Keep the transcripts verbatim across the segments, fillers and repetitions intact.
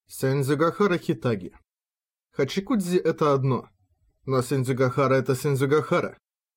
Сёнзюгахара Хитаги. Хачикудзи — это одно, но Сёнзюгахара — это Сёнзюгахара.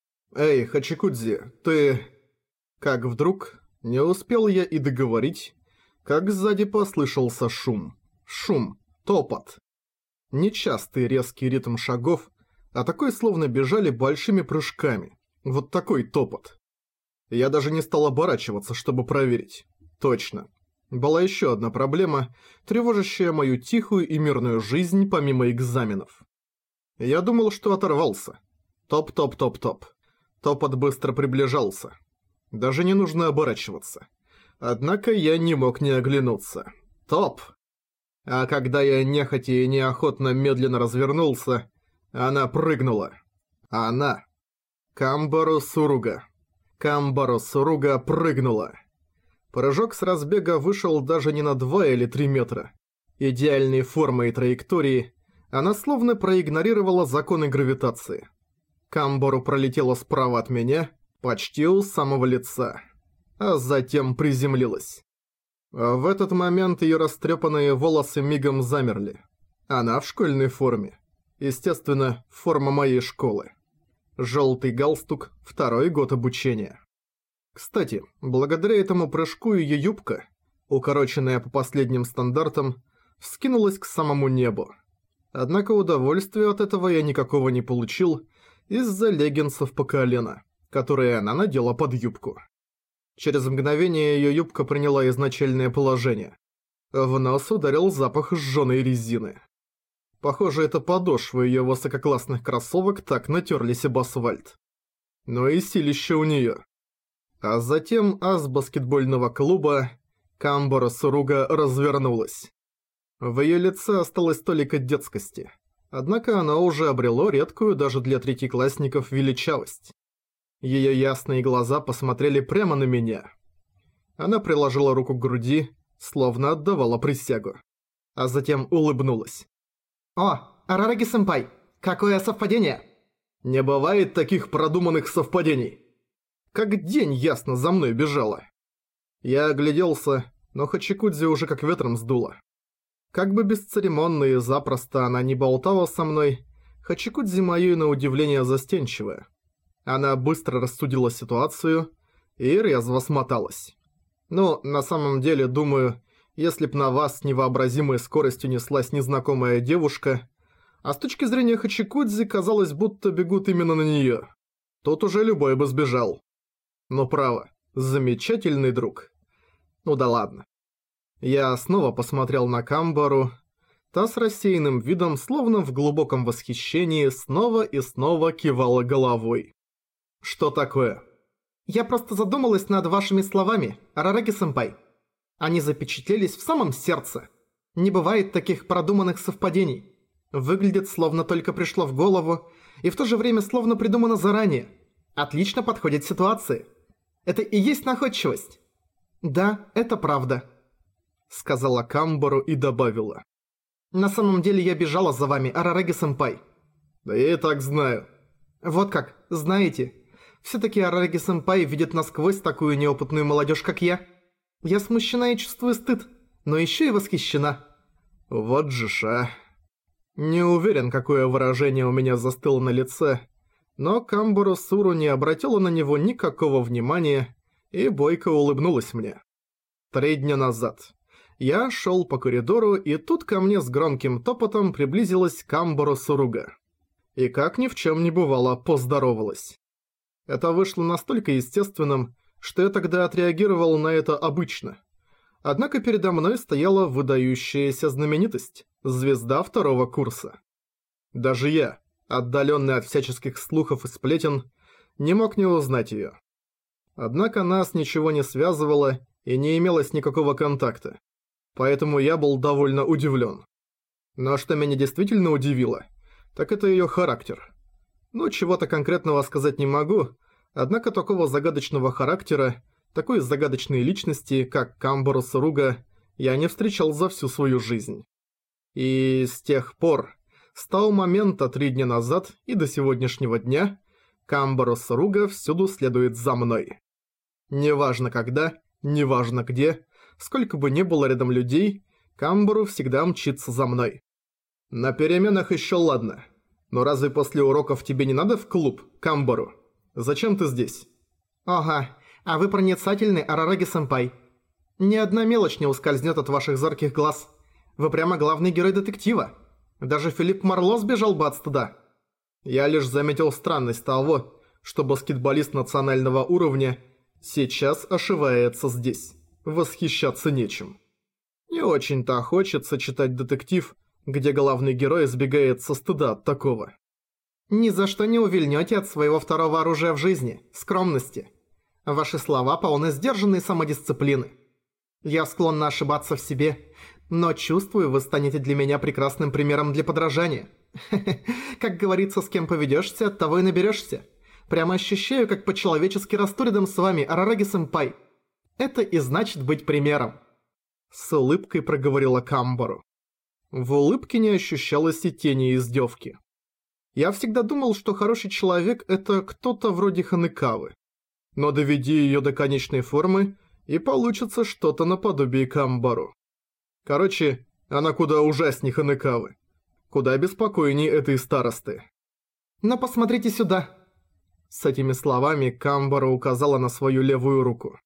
Эй, Хачикудзи, ты... Как вдруг не успел я и договорить, как сзади послышался шум. Шум, топот. Нечастый резкий ритм шагов, а такой словно бежали большими прыжками. Вот такой топот. Я даже не стал оборачиваться, чтобы проверить. Точно. Была еще одна проблема, тревожащая мою тихую и мирную жизнь помимо экзаменов. Я думал, что оторвался. Топ-топ-топ-топ. Топот быстро приближался. Даже не нужно оборачиваться. Однако я не мог не оглянуться. Топ! А когда я нехотя и неохотно медленно развернулся, она прыгнула. Она. Камбару Суруга. Камбару Суруга прыгнула. Прыжок с разбега вышел даже не на два или три метра. Идеальной формы и траектории, она словно проигнорировала законы гравитации. Камбару пролетела справа от меня, почти у самого лица, а затем приземлилась. В этот момент ее растрепанные волосы мигом замерли. Она в школьной форме. Естественно, форма моей школы. Желтый галстук, второй год обучения. Кстати, благодаря этому прыжку ее юбка, укороченная по последним стандартам, вскинулась к самому небу. Однако удовольствия от этого я никакого не получил из-за леггинсов по колено, которые она надела под юбку. Через мгновение ее юбка приняла изначальное положение. В нос ударил запах сжёной резины. Похоже, это подошвы ее высококлассных кроссовок так натерлись об асфальт. Но и силище у нее. А затем ас баскетбольного клуба Камбара Суруга развернулась. В ее лице осталось толика детскости. Однако оно уже обрело редкую даже для третьеклассников величавость. Ее ясные глаза посмотрели прямо на меня. Она приложила руку к груди, словно отдавала присягу. А затем улыбнулась. «О, Арараги-сэмпай, какое совпадение!» «Не бывает таких продуманных совпадений!» Как день ясно за мной бежала. Я огляделся, но Хачикудзи уже как ветром сдуло. Как бы бесцеремонно и запросто она не болтала со мной, Хачикудзи мою на удивление застенчивая. Она быстро рассудила ситуацию и резво смоталась. Ну, на самом деле, думаю, если б на вас с невообразимой скоростью неслась незнакомая девушка, а с точки зрения Хачикудзи казалось, будто бегут именно на неё, тут уже любой бы сбежал. Но право, замечательный друг. Ну да ладно. Я снова посмотрел на Камбару. Та с рассеянным видом, словно в глубоком восхищении, снова и снова кивала головой. Что такое? Я просто задумалась над вашими словами, Арараги-сэмпай. Они запечатлелись в самом сердце. Не бывает таких продуманных совпадений. Выглядит, словно только пришло в голову, и в то же время словно придумано заранее. Отлично подходит ситуации. Это и есть находчивость. Да, это правда, сказала Камбару и добавила. На самом деле я бежала за вами, Арараги-сэмпай. Да я и так знаю. Вот как, знаете, все-таки Арараги-сэмпай видит насквозь такую неопытную молодежь, как я. Я смущена и чувствую стыд, но еще и восхищена. Вот же ж, а. Не уверен, какое выражение у меня застыло на лице, но Камбару Суру не обратила на него никакого внимания и бойко улыбнулась мне. Три дня назад. Я шел по коридору, и тут ко мне с громким топотом приблизилась Камбару Суруга. И как ни в чем не бывало, поздоровалась. Это вышло настолько естественным, что я тогда отреагировал на это обычно. Однако передо мной стояла выдающаяся знаменитость, звезда второго курса. Даже я, отдаленный от всяческих слухов и сплетен, не мог не узнать её. Однако нас ничего не связывало и не имелось никакого контакта, поэтому я был довольно удивлен. Но что меня действительно удивило, так это её характер. Ну, чего-то конкретного сказать не могу, однако такого загадочного характера, такой загадочной личности, как Камбару Суруга, я не встречал за всю свою жизнь. И с тех пор, с того момента три дня назад и до сегодняшнего дня, Камбару Суруга всюду следует за мной. Неважно когда, неважно где, сколько бы ни было рядом людей, Камбару всегда мчится за мной. На переменах еще ладно. Но разве после уроков тебе не надо в клуб, Камбару? Зачем ты здесь? Ага, а вы проницательный, Арараги-сэмпай. Ни одна мелочь не ускользнет от ваших зорких глаз. Вы прямо главный герой детектива. Даже Филипп Марло сбежал бы от стыда. Я лишь заметил странность того, что баскетболист национального уровня сейчас ошивается здесь. Восхищаться нечем. Не очень-то хочется читать детектив, где главный герой избегает со стыда от такого. Ни за что не увильнете от своего второго оружия в жизни – скромности. Ваши слова полны сдержанной самодисциплины. Я склонна ощибаться в себе, но чувствую, вы станете для меня прекрасным примером для подражания. Как говорится, с кем поведешься, от того и наберешься. Прямо ощущаю, как по-человечески расту рядом с вами, Арараги-сэмпай. Это и значит быть примером. С улыбкой проговорила Камбару. В улыбке не ощущалось и тени издевки. Я всегда думал, что хороший человек – это кто-то вроде Ханекавы. Но доведи ее до конечной формы, и получится что-то наподобие Камбару. Короче, она куда ужаснее Ханекавы. Куда беспокойней этой старосты. Но посмотрите сюда. С этими словами Камбару указала на свою левую руку.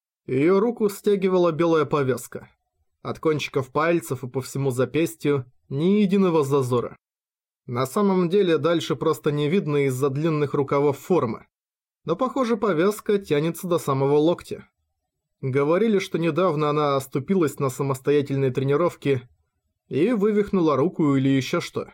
Ее руку стягивала белая повязка. От кончиков пальцев и по всему запястью ни единого зазора. На самом деле дальше просто не видно из-за длинных рукавов формы. Но, похоже, повязка тянется до самого локтя. Говорили, что недавно она оступилась на самостоятельной тренировке и вывихнула руку или еще что.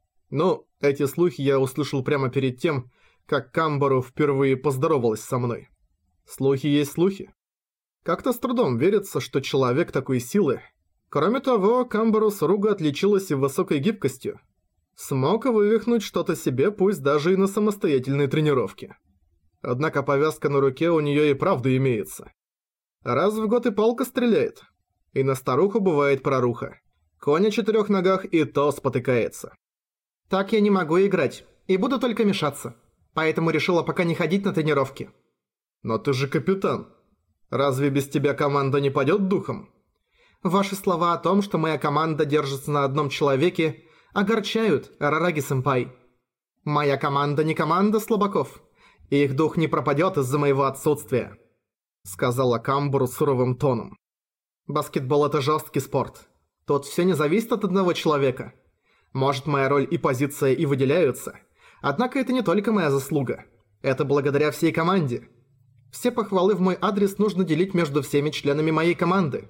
Но эти слухи я услышал прямо перед тем, как Камбару впервые поздоровалась со мной. Слухи есть слухи. Как-то с трудом верится, что человек такой силы. Кроме того, Камбару Суруга отличилась и высокой гибкостью. Смог вывихнуть что-то себе, пусть даже и на самостоятельной тренировке. Однако повязка на руке у нее и правда имеется. Раз в год и палка стреляет. И на старуху бывает проруха. Конь о четырех ногах и то спотыкается. Так я не могу играть, и буду только мешаться. Поэтому решила пока не ходить на тренировки. Но ты же капитан. Разве без тебя команда не падет духом? Ваши слова о том, что моя команда держится на одном человеке, огорчают, Арараги-сэмпай. Моя команда не команда слабаков. И их дух не пропадет из-за моего отсутствия. Сказала Камбару суровым тоном. Баскетбол – это жесткий спорт. Тут все не зависит от одного человека. Может, моя роль и позиция и выделяются. Однако это не только моя заслуга. Это благодаря всей команде. Все похвалы в мой адрес нужно делить между всеми членами моей команды.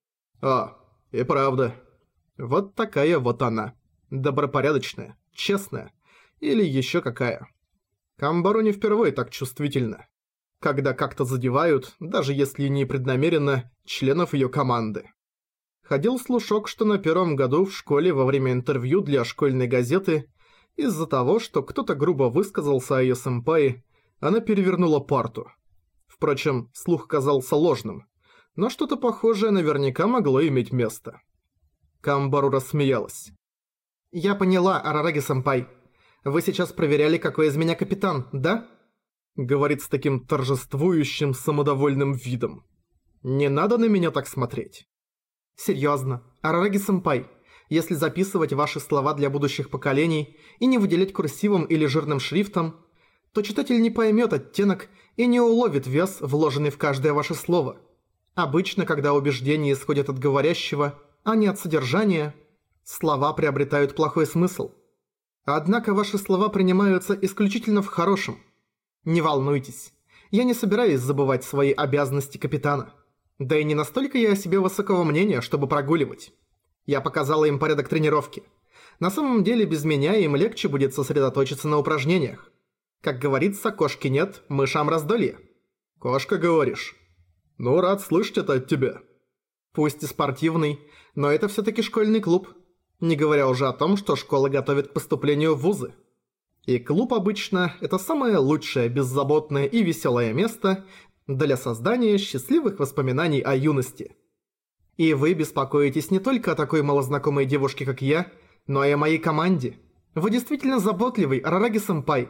А, и правда. Вот такая вот она. Добропорядочная, честная. Или еще какая. Камбару не впервые так чувствительна. Когда как-то задевают, даже если не преднамеренно, членов ее команды. Ходил слушок, что на первом году в школе во время интервью для школьной газеты из-за того, что кто-то грубо высказался о ее сэмпае, она перевернула парту. Впрочем, слух казался ложным, но что-то похожее наверняка могло иметь место. Камбару рассмеялась. «Я поняла, Арараги-сэмпай. Вы сейчас проверяли, какой из меня капитан, да?» Говорит с таким торжествующим, самодовольным видом. «Не надо на меня так смотреть». «Серьезно, Арараги-сэмпай, если записывать ваши слова для будущих поколений и не выделять курсивом или жирным шрифтом, то читатель не поймет оттенок и не уловит вес, вложенный в каждое ваше слово. Обычно, когда убеждения исходят от говорящего, а не от содержания, слова приобретают плохой смысл. Однако ваши слова принимаются исключительно в хорошем. Не волнуйтесь, я не собираюсь забывать свои обязанности капитана. Да и не настолько я о себе высокого мнения, чтобы прогуливать. Я показала им порядок тренировки. На самом деле, без меня им легче будет сосредоточиться на упражнениях. Как говорится, кошки нет, мышам раздолье. Кошка, говоришь? Ну, рад слышать это от тебя. Пусть и спортивный, но это все-таки школьный клуб. Не говоря уже о том, что школа готовит к поступлению в вузы. И клуб обычно – это самое лучшее, беззаботное и веселое место для создания счастливых воспоминаний о юности. И вы беспокоитесь не только о такой малознакомой девушке, как я, но и о моей команде. Вы действительно заботливый, Арараги-сэмпай.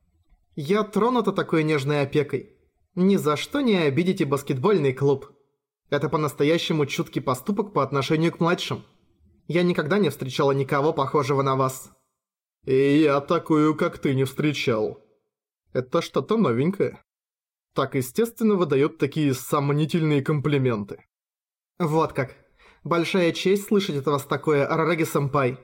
Я тронута такой нежной опекой. Ни за что не обидите баскетбольный клуб. Это по-настоящему чуткий поступок по отношению к младшим. Я никогда не встречала никого похожего на вас. И я такую, как ты, не встречал. Это что-то новенькое. Так естественно выдают такие сомнительные комплименты. Вот как. Большая честь слышать от вас такое, Арараги-сэмпай.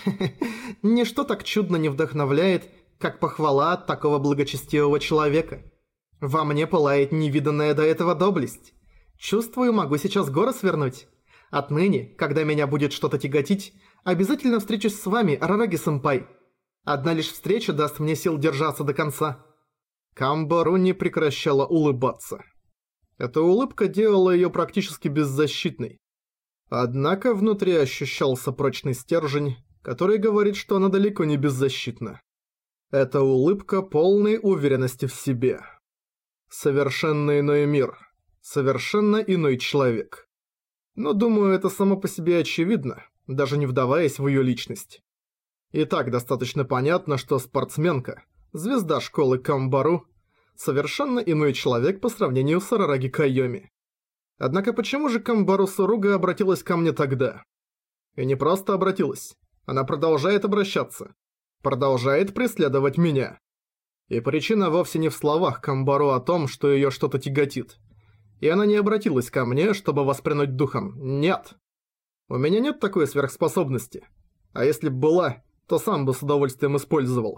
Ничто так чудно не вдохновляет, как похвала от такого благочестивого человека. Во мне пылает невиданная до этого доблесть. Чувствую, могу сейчас горы свернуть. Отныне, когда меня будет что-то тяготить, обязательно встречусь с вами, Арараги-сэмпай. Одна лишь встреча даст мне сил держаться до конца. Камбару не прекращала улыбаться. Эта улыбка делала её практически беззащитной. Однако внутри ощущался прочный стержень, который говорит, что она далеко не беззащитна. Это улыбка полной уверенности в себе. Совершенно иной мир. Совершенно иной человек. Но думаю, это само по себе очевидно, даже не вдаваясь в её личность. И так достаточно понятно, что спортсменка, звезда школы Камбару, совершенно иной человек по сравнению с Арараги Кайоми. Однако почему же Камбару Суруга обратилась ко мне тогда? И не просто обратилась, она продолжает обращаться. Продолжает преследовать меня. И причина вовсе не в словах Камбару о том, что её что-то тяготит. И она не обратилась ко мне, чтобы воспрянуть духом. Нет. У меня нет такой сверхспособности. А если б была, то сам бы с удовольствием использовал.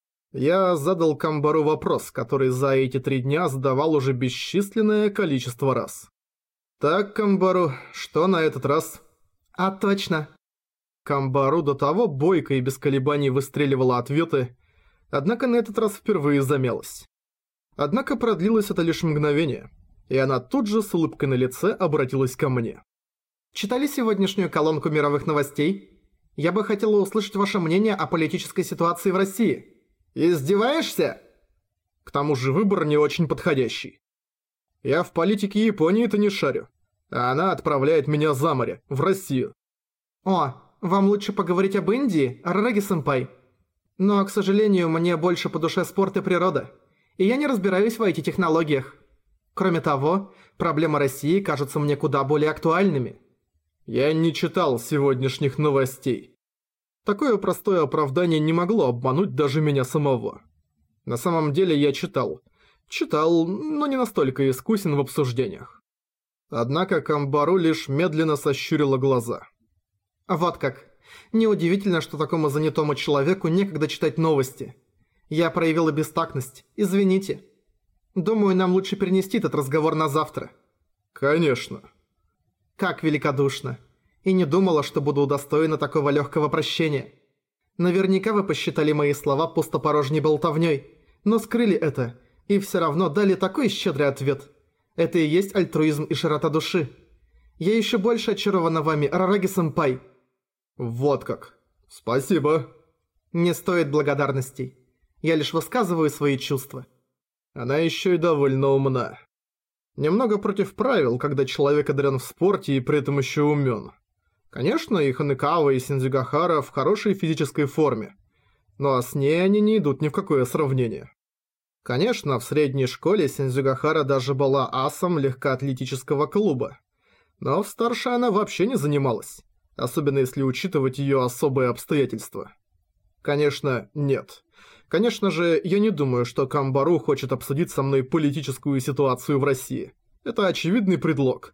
Я задал Камбару вопрос, который за эти три дня задавал уже бесчисленное количество раз. «Так, Камбару, что на этот раз?» «А, точно». Камбару до того бойко и без колебаний выстреливала ответы, однако на этот раз впервые замялась. Однако продлилось это лишь мгновение, и она тут же с улыбкой на лице обратилась ко мне. «Читали сегодняшнюю колонку мировых новостей? Я бы хотела услышать ваше мнение о политической ситуации в России». «Издеваешься?» К тому же выбор не очень подходящий. Я в политике Японии-то не шарю, а она отправляет меня за море, в Россию. «О, вам лучше поговорить об Индии, Арараги-сэмпай. Но, к сожалению, мне больше по душе спорт и природа, и я не разбираюсь в ай ти-технологиях. Кроме того, проблемы России кажутся мне куда более актуальными». Я не читал сегодняшних новостей. Такое простое оправдание не могло обмануть даже меня самого. На самом деле я читал. Читал, но не настолько искусен в обсуждениях. Однако Камбару лишь медленно сощурила глаза. «Вот как. Неудивительно, что такому занятому человеку некогда читать новости. Я проявила бестактность. Извините. Думаю, нам лучше перенести этот разговор на завтра». «Конечно». «Как великодушно. И не думала, что буду удостоена такого легкого прощения. Наверняка вы посчитали мои слова пустопорожней болтовней, но скрыли это, и все равно дали такой щедрый ответ. Это и есть альтруизм и широта души. Я еще больше очарована вами, Арараги-сэмпай». «Вот как. Спасибо». «Не стоит благодарностей. Я лишь высказываю свои чувства». Она еще и довольно умна. Немного против правил, когда человек одарен в спорте и при этом еще умен. Конечно, и Ханекава, и Синдзюгахара в хорошей физической форме, но с ней они не идут ни в какое сравнение. Конечно, в средней школе Синдзюгахара даже была асом легкоатлетического клуба, но в старшей она вообще не занималась, особенно если учитывать ее особые обстоятельства. Конечно, нет. Конечно же, я не думаю, что Камбару хочет обсудить со мной политическую ситуацию в России. Это очевидный предлог.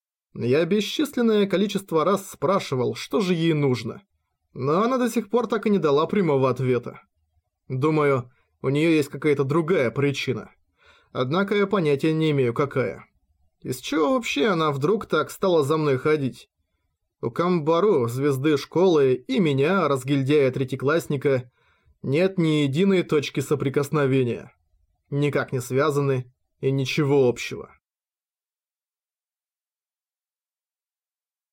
Я бесчисленное количество раз спрашивал, что же ей нужно. Но она до сих пор так и не дала прямого ответа. Думаю, у нее есть какая-то другая причина. Однако я понятия не имею, какая. Из чего вообще она вдруг так стала за мной ходить? У Камбару, звезды школы, и меня, разгильдяя-третьеклассника, нет ни единой точки соприкосновения. Никак не связаны и ничего общего.